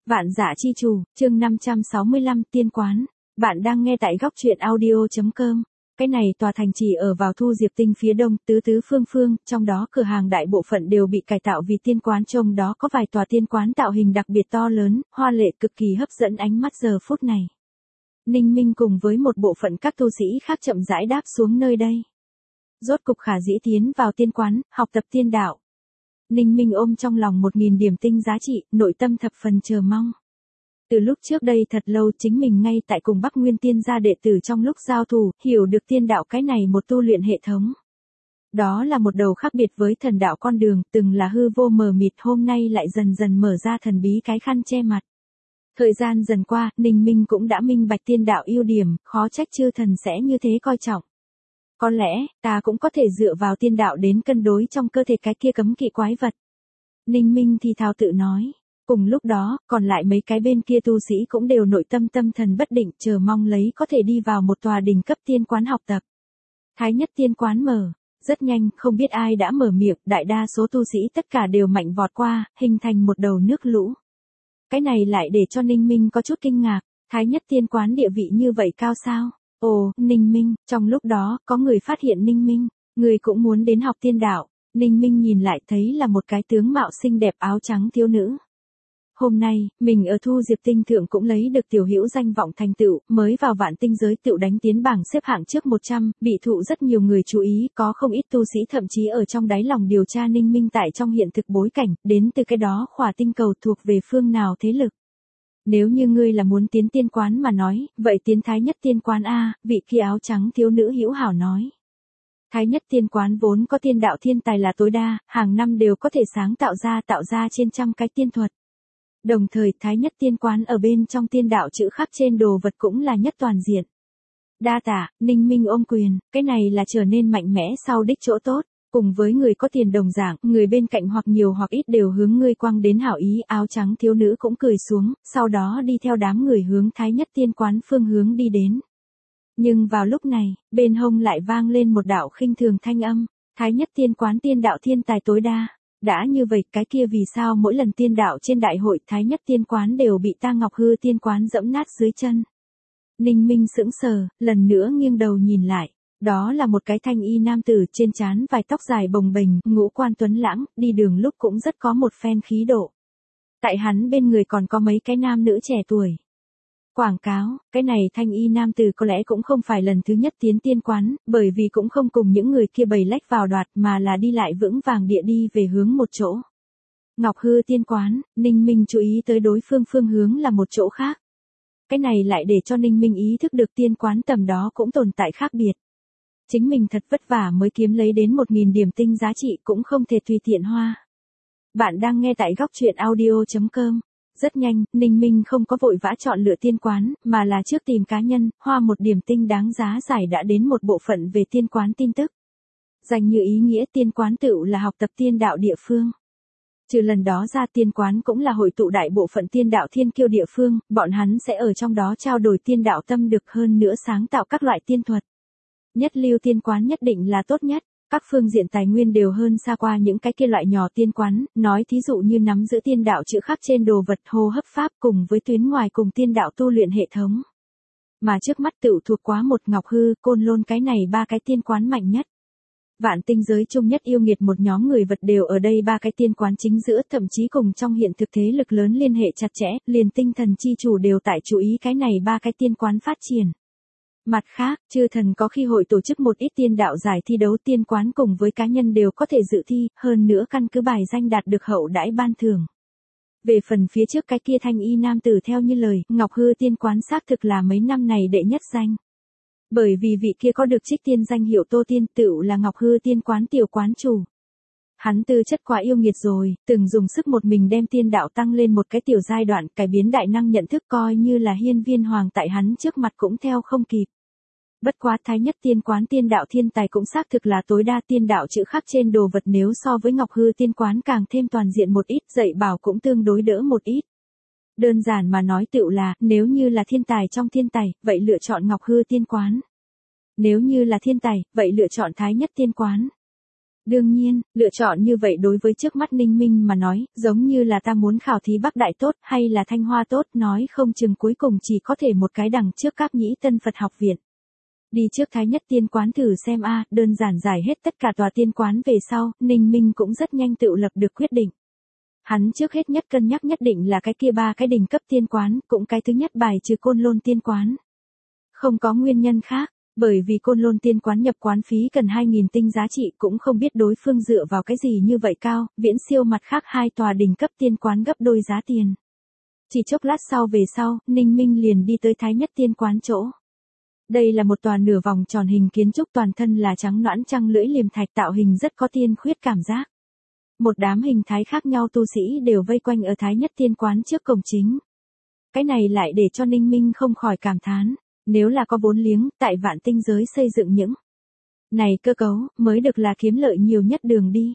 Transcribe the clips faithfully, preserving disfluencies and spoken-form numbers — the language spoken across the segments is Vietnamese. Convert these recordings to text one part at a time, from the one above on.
Vạn Dạ Chi Chủ, chương năm trăm sáu mươi lăm, Tiên Quán. Bạn đang nghe tại góc truyện audio chấm com. Cái này tòa thành trì ở vào Thu Diệp Tinh phía đông, tứ tứ phương phương, trong đó cửa hàng đại bộ phận đều bị cải tạo vì tiên quán, trong đó có vài tòa tiên quán tạo hình đặc biệt to lớn, hoa lệ cực kỳ hấp dẫn ánh mắt giờ phút này. Ninh Minh cùng với một bộ phận các tu sĩ khác chậm rãi đáp xuống nơi đây. Rốt cục khả dĩ tiến vào tiên quán, học tập tiên đạo. Ninh Minh ôm trong lòng một nghìn điểm tinh giá trị, nội tâm thập phần chờ mong. Từ lúc trước đây thật lâu chính mình ngay tại cùng Bắc Nguyên Tiên gia đệ tử trong lúc giao thủ, hiểu được tiên đạo cái này một tu luyện hệ thống. Đó là một đầu khác biệt với thần đạo con đường, từng là hư vô mờ mịt, hôm nay lại dần dần mở ra thần bí cái khăn che mặt. Thời gian dần qua, Ninh Minh cũng đã minh bạch tiên đạo ưu điểm, khó trách chư thần sẽ như thế coi trọng. Có lẽ, ta cũng có thể dựa vào tiên đạo đến cân đối trong cơ thể cái kia cấm kỵ quái vật. Ninh Minh thì thào tự nói. Cùng lúc đó, còn lại mấy cái bên kia tu sĩ cũng đều nội tâm tâm thần bất định, chờ mong lấy có thể đi vào một tòa đỉnh cấp tiên quán học tập. Thái nhất tiên quán mở. Rất nhanh, không biết ai đã mở miệng, đại đa số tu sĩ tất cả đều mạnh vọt qua, hình thành một đầu nước lũ. Cái này lại để cho Ninh Minh có chút kinh ngạc, Thái nhất tiên quán địa vị như vậy cao sao? Ồ, Ninh Minh, trong lúc đó, có người phát hiện Ninh Minh, người cũng muốn đến học tiên đạo. Ninh Minh nhìn lại thấy là một cái tướng mạo xinh đẹp áo trắng thiếu nữ. Hôm nay, mình ở Thu Diệp Tinh thượng cũng lấy được tiểu hữu danh vọng thành tựu, mới vào vạn tinh giới tựu đánh tiến bảng xếp hạng trước một trăm, bị thụ rất nhiều người chú ý, có không ít tu sĩ thậm chí ở trong đáy lòng điều tra Ninh Minh tại trong hiện thực bối cảnh, đến từ cái đó khỏa tinh cầu thuộc về phương nào thế lực. Nếu như ngươi là muốn tiến tiên quán mà nói, vậy tiến Thái nhất tiên quán a, vị kia áo trắng thiếu nữ hữu hảo nói. Thái nhất tiên quán vốn có tiên đạo thiên tài là tối đa, hàng năm đều có thể sáng tạo ra tạo ra trên trăm cái tiên thuật. Đồng thời Thái nhất tiên quán ở bên trong tiên đạo chữ khắc trên đồ vật cũng là nhất toàn diện. Đa tạ, Ninh Minh ôm quyền, cái này là trở nên mạnh mẽ sau đích chỗ tốt. Cùng với người có tiền đồng dạng, người bên cạnh hoặc nhiều hoặc ít đều hướng ngươi quăng đến hảo ý, áo trắng thiếu nữ cũng cười xuống, sau đó đi theo đám người hướng Thái nhất tiên quán phương hướng đi đến. Nhưng vào lúc này, bên hông lại vang lên một đạo khinh thường thanh âm, Thái nhất tiên quán tiên đạo thiên tài tối đa. Đã như vậy, cái kia vì sao mỗi lần tiên đạo trên đại hội Thái nhất tiên quán đều bị ta Ngọc Hư tiên quán dẫm nát dưới chân. Ninh Minh sững sờ, lần nữa nghiêng đầu nhìn lại. Đó là một cái thanh y nam tử, trên trán vài tóc dài bồng bềnh, ngũ quan tuấn lãng, đi đường lúc cũng rất có một phen khí độ. Tại hắn bên người còn có mấy cái nam nữ trẻ tuổi. Quảng cáo, cái này thanh y nam tử có lẽ cũng không phải lần thứ nhất tiến tiên quán, bởi vì cũng không cùng những người kia bầy lách vào đoạt mà là đi lại vững vàng địa đi về hướng một chỗ. Ngọc Hư tiên quán, Ninh Minh chú ý tới đối phương phương hướng là một chỗ khác. Cái này lại để cho Ninh Minh ý thức được tiên quán tầm đó cũng tồn tại khác biệt. Chính mình thật vất vả mới kiếm lấy đến một nghìn điểm tinh giá trị cũng không thể tùy tiện hoa. Bạn đang nghe tại góc truyện audio chấm com. Rất nhanh, Ninh Minh không có vội vã chọn lựa tiên quán, mà là trước tìm cá nhân, hoa một điểm tinh đáng giá giải đã đến một bộ phận về tiên quán tin tức. Dành như ý nghĩa tiên quán tựu là học tập tiên đạo địa phương. Trừ lần đó ra tiên quán cũng là hội tụ đại bộ phận tiên đạo thiên kiêu địa phương, bọn hắn sẽ ở trong đó trao đổi tiên đạo tâm được hơn nữa sáng tạo các loại tiên thuật. Nhất lưu tiên quán nhất định là tốt nhất, các phương diện tài nguyên đều hơn xa qua những cái kia loại nhỏ tiên quán, nói thí dụ như nắm giữ tiên đạo chữ khắc trên đồ vật hô hấp pháp cùng với tuyến ngoài cùng tiên đạo tu luyện hệ thống. Mà trước mắt tựu thuộc quá một Ngọc Hư, Côn Lôn cái này ba cái tiên quán mạnh nhất. Vạn tinh giới chung nhất yêu nghiệt một nhóm người vật đều ở đây ba cái tiên quán chính giữa, thậm chí cùng trong hiện thực thế lực lớn liên hệ chặt chẽ, liền tinh thần chi chủ đều tại chú ý cái này ba cái tiên quán phát triển. Mặt khác, chư thần có khi hội tổ chức một ít tiên đạo giải thi đấu, tiên quán cùng với cá nhân đều có thể dự thi, hơn nữa căn cứ bài danh đạt được hậu đãi ban thưởng. Về phần phía trước cái kia thanh y nam tử theo như lời, Ngọc Hư tiên quán xác thực là mấy năm này đệ nhất danh. Bởi vì vị kia có được trích tiên danh hiệu Tô Tiên tựu là Ngọc Hư tiên quán tiểu quán chủ. Hắn tư chất quá yêu nghiệt rồi, từng dùng sức một mình đem tiên đạo tăng lên một cái tiểu giai đoạn, cải biến đại năng nhận thức, coi như là hiên viên hoàng tại hắn trước mặt cũng theo không kịp. Bất quá Thái nhất tiên quán tiên đạo thiên tài cũng xác thực là tối đa, tiên đạo chữ khắc trên đồ vật nếu so với Ngọc Hư tiên quán càng thêm toàn diện một ít, dạy bảo cũng tương đối đỡ một ít. Đơn giản mà nói tựu là, nếu như là thiên tài trong thiên tài, vậy lựa chọn Ngọc Hư tiên quán. Nếu như là thiên tài, vậy lựa chọn Thái nhất tiên quán. Đương nhiên, lựa chọn như vậy đối với trước mắt Ninh Minh mà nói, giống như là ta muốn khảo thí Bắc Đại tốt hay là Thanh Hoa tốt, nói không chừng cuối cùng chỉ có thể một cái đằng trước Cáp Nhĩ Tân Phật học viện. Đi trước Thái Nhất Tiên Quán thử xem a, đơn giản giải hết tất cả tòa tiên quán về sau, Ninh Minh cũng rất nhanh tự lập được quyết định. Hắn trước hết nhất cân nhắc nhất định là cái kia ba cái đỉnh cấp tiên quán, cũng cái thứ nhất bài trừ Côn Lôn Tiên Quán. Không có nguyên nhân khác, bởi vì Côn Lôn Tiên Quán nhập quán phí cần hai nghìn tinh giá trị, cũng không biết đối phương dựa vào cái gì như vậy cao, viễn siêu mặt khác hai tòa đỉnh cấp tiên quán gấp đôi giá tiền. Chỉ chốc lát sau về sau, Ninh Minh liền đi tới Thái Nhất Tiên Quán chỗ. Đây là một tòa nửa vòng tròn hình kiến trúc, toàn thân là trắng nõn trăng lưỡi liềm thạch, tạo hình rất có tiên khuyết cảm giác. Một đám hình thái khác nhau tu sĩ đều vây quanh ở Thái Nhất Tiên Quán trước cổng chính. Cái này lại để cho Ninh Minh không khỏi cảm thán, nếu là có vốn liếng, tại vạn tinh giới xây dựng những này cơ cấu, mới được là kiếm lợi nhiều nhất đường đi.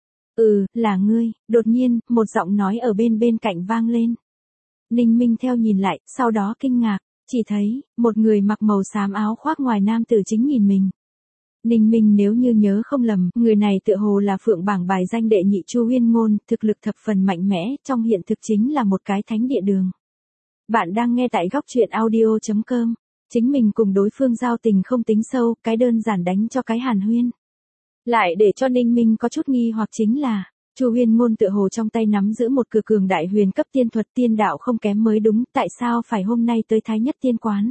Ừ, là ngươi, đột nhiên, một giọng nói ở bên bên cạnh vang lên. Ninh Minh theo nhìn lại, sau đó kinh ngạc, chỉ thấy, một người mặc màu xám áo khoác ngoài nam tử chính nhìn mình. Ninh Minh nếu như nhớ không lầm, người này tựa hồ là phượng bảng bài danh đệ nhị Chu Huyên Ngôn, thực lực thập phần mạnh mẽ, trong hiện thực chính là một cái thánh địa đường. Bạn đang nghe tại góc truyện audio chấm com. Chính mình cùng đối phương giao tình không tính sâu, cái đơn giản đánh cho cái hàn huyên. Lại để cho Ninh Minh có chút nghi hoặc chính là, Chu Huyên Ngôn tựa hồ trong tay nắm giữ một cửa cường đại huyền cấp tiên thuật, tiên đạo không kém mới đúng, tại sao phải hôm nay tới Thái Nhất Tiên Quán?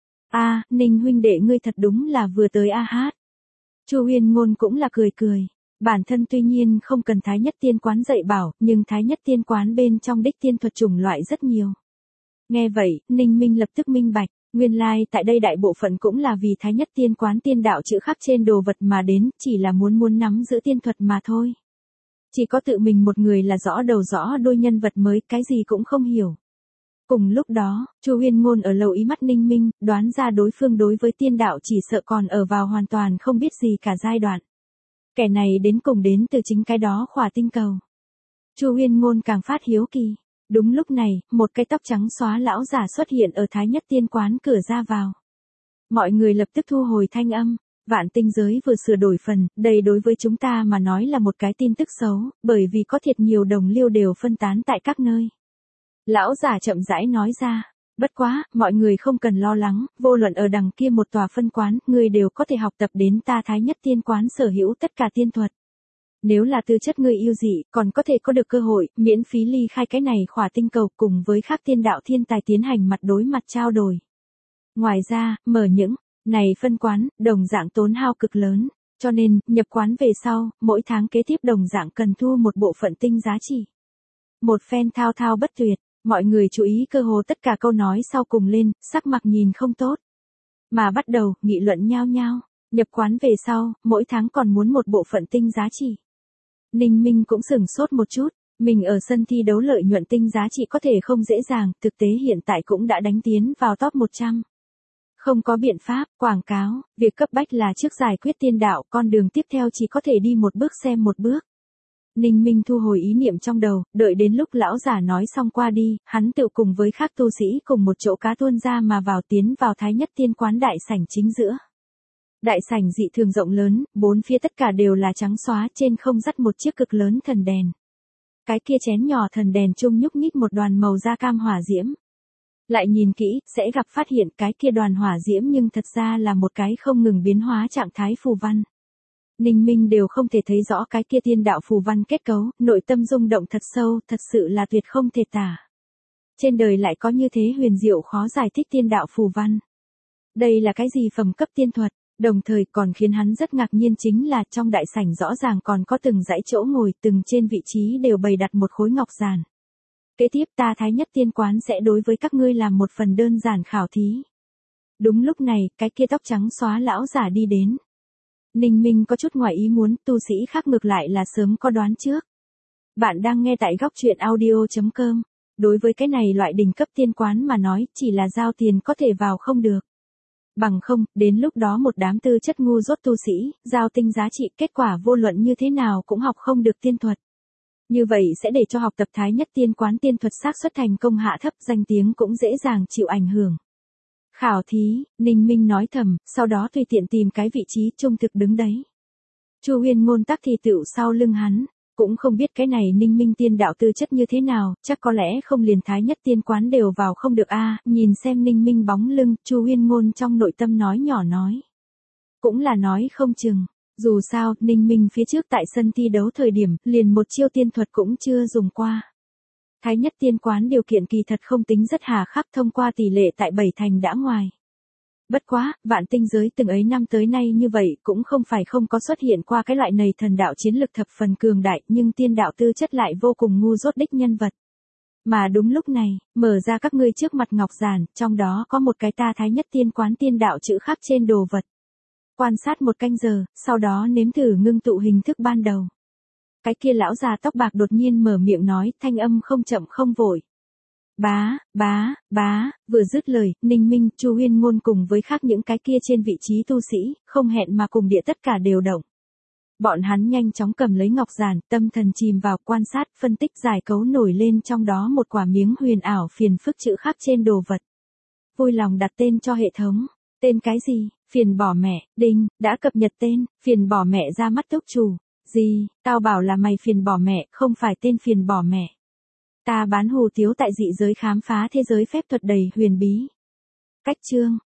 A, Ninh huynh đệ ngươi thật đúng là vừa tới a hát. Chu Huyên Ngôn cũng là cười cười, bản thân tuy nhiên không cần Thái Nhất Tiên Quán dạy bảo, nhưng Thái Nhất Tiên Quán bên trong đích tiên thuật chủng loại rất nhiều. Nghe vậy, Ninh Minh lập tức minh bạch, nguyên lai like, tại đây đại bộ phận cũng là vì Thái Nhất Tiên Quán tiên đạo chữ khắc trên đồ vật mà đến, chỉ là muốn muốn nắm giữ tiên thuật mà thôi. Chỉ có tự mình một người là rõ đầu rõ đuôi nhân vật mới, cái gì cũng không hiểu. Cùng lúc đó, Chu Huyên Ngôn ở lầu ý mắt Ninh Minh, đoán ra đối phương đối với tiên đạo chỉ sợ còn ở vào hoàn toàn không biết gì cả giai đoạn. Kẻ này đến cùng đến từ chính cái đó khỏa tinh cầu. Chu Huyên Ngôn càng phát hiếu kỳ. Đúng lúc này, một cái tóc trắng xóa lão giả xuất hiện ở Thái Nhất Tiên Quán cửa ra vào. Mọi người lập tức thu hồi thanh âm. Vạn tinh giới vừa sửa đổi phần, đây đối với chúng ta mà nói là một cái tin tức xấu, bởi vì có thiệt nhiều đồng liêu đều phân tán tại các nơi. Lão giả chậm rãi nói ra, bất quá, mọi người không cần lo lắng, vô luận ở đằng kia một tòa phân quán, người đều có thể học tập đến ta Thái Nhất Tiên Quán sở hữu tất cả tiên thuật. Nếu là tư chất người yêu dị, còn có thể có được cơ hội, miễn phí ly khai cái này khỏa tinh cầu cùng với các tiên đạo thiên tài tiến hành mặt đối mặt trao đổi. Ngoài ra, mở những này phân quán, đồng dạng tốn hao cực lớn, cho nên, nhập quán về sau, mỗi tháng kế tiếp đồng dạng cần thu một bộ phận tinh giá trị. Một phen thao thao bất tuyệt, mọi người chú ý cơ hồ tất cả câu nói sau cùng lên, sắc mặt nhìn không tốt. Mà bắt đầu, nghị luận nhao nhao, nhập quán về sau, mỗi tháng còn muốn một bộ phận tinh giá trị. Ninh Minh cũng sửng sốt một chút, mình ở sân thi đấu lợi nhuận tinh giá trị có thể không dễ dàng, thực tế hiện tại cũng đã đánh tiến vào top một trăm. Không có biện pháp, quảng cáo, việc cấp bách là trước giải quyết tiên đạo, con đường tiếp theo chỉ có thể đi một bước xem một bước. Ninh Minh thu hồi ý niệm trong đầu, đợi đến lúc lão giả nói xong qua đi, hắn tự cùng với các tu sĩ cùng một chỗ cá tuôn ra mà vào tiến vào Thái Nhất Tiên Quán đại sảnh chính giữa. Đại sảnh dị thường rộng lớn, bốn phía tất cả đều là trắng xóa, trên không dắt một chiếc cực lớn thần đèn. Cái kia chén nhỏ thần đèn chung nhúc nhích một đoàn màu da cam hỏa diễm. Lại nhìn kỹ, sẽ gặp phát hiện cái kia đoàn hỏa diễm nhưng thật ra là một cái không ngừng biến hóa trạng thái phù văn. Ninh Minh đều không thể thấy rõ cái kia tiên đạo phù văn kết cấu, nội tâm rung động thật sâu, thật sự là tuyệt không thể tả. Trên đời lại có như thế huyền diệu khó giải thích tiên đạo phù văn. Đây là cái gì phẩm cấp tiên thuật, đồng thời còn khiến hắn rất ngạc nhiên chính là trong đại sảnh rõ ràng còn có từng dãy chỗ ngồi, từng trên vị trí đều bày đặt một khối ngọc giản. Kế tiếp ta Thái Nhất Tiên Quán sẽ đối với các ngươi làm một phần đơn giản khảo thí. Đúng lúc này, cái kia tóc trắng xóa lão giả đi đến. Ninh Minh có chút ngoài ý muốn, tu sĩ khác ngược lại là sớm có đoán trước. Bạn đang nghe tại góc truyện audio chấm com. Đối với cái này loại đỉnh cấp tiên quán mà nói, chỉ là giao tiền có thể vào không được. Bằng không, đến lúc đó một đám tư chất ngu dốt tu sĩ, giao tinh giá trị, kết quả vô luận như thế nào cũng học không được tiên thuật. Như vậy sẽ để cho học tập Thái Nhất Tiên Quán tiên thuật xác suất thành công hạ thấp, danh tiếng cũng dễ dàng chịu ảnh hưởng. Khảo thí, Ninh Minh nói thầm, sau đó tùy tiện tìm cái vị trí trung thực đứng đấy. Chu Huyên Ngôn tắc thì tựu sau lưng hắn, cũng không biết cái này Ninh Minh tiên đạo tư chất như thế nào, chắc có lẽ không liền thái nhất tiên quán đều vào không được a. Nhìn xem Ninh Minh bóng lưng, Chu Huyên Ngôn trong nội tâm nói nhỏ nói. Cũng là nói không chừng, dù sao, Ninh Minh phía trước tại sân thi đấu thời điểm, liền một chiêu tiên thuật cũng chưa dùng qua. Thái nhất tiên quán điều kiện kỳ thật không tính rất hà khắc, thông qua tỷ lệ tại bảy thành đã ngoài. Bất quá, vạn tinh giới từng ấy năm tới nay như vậy cũng không phải không có xuất hiện qua cái loại này thần đạo chiến lực thập phần cường đại, nhưng tiên đạo tư chất lại vô cùng ngu dốt đích nhân vật. Mà đúng lúc này, mở ra các ngươi trước mặt ngọc giản, trong đó có một cái ta thái nhất tiên quán tiên đạo chữ khắc trên đồ vật. Quan sát một canh giờ, sau đó nếm thử ngưng tụ hình thức ban đầu. Cái kia lão già tóc bạc đột nhiên mở miệng nói, thanh âm không chậm không vội. Bá, bá, bá, vừa dứt lời, Ninh Minh, Chu Huyên Ngôn cùng với khác những cái kia trên vị trí tu sĩ, không hẹn mà cùng địa tất cả đều động. Bọn hắn nhanh chóng cầm lấy ngọc giản, tâm thần chìm vào quan sát, phân tích giải cấu nổi lên trong đó một quả miếng huyền ảo phiền phức chữ khắc trên đồ vật. Vui lòng đặt tên cho hệ thống. Tên cái gì? Phiền bỏ mẹ, đinh, đã cập nhật tên, phiền bỏ mẹ ra mắt túc chủ. Gì, tao bảo là mày phiền bỏ mẹ, không phải tên phiền bỏ mẹ. Ta bán hù tiếu tại dị giới khám phá thế giới phép thuật đầy huyền bí. Cách chương.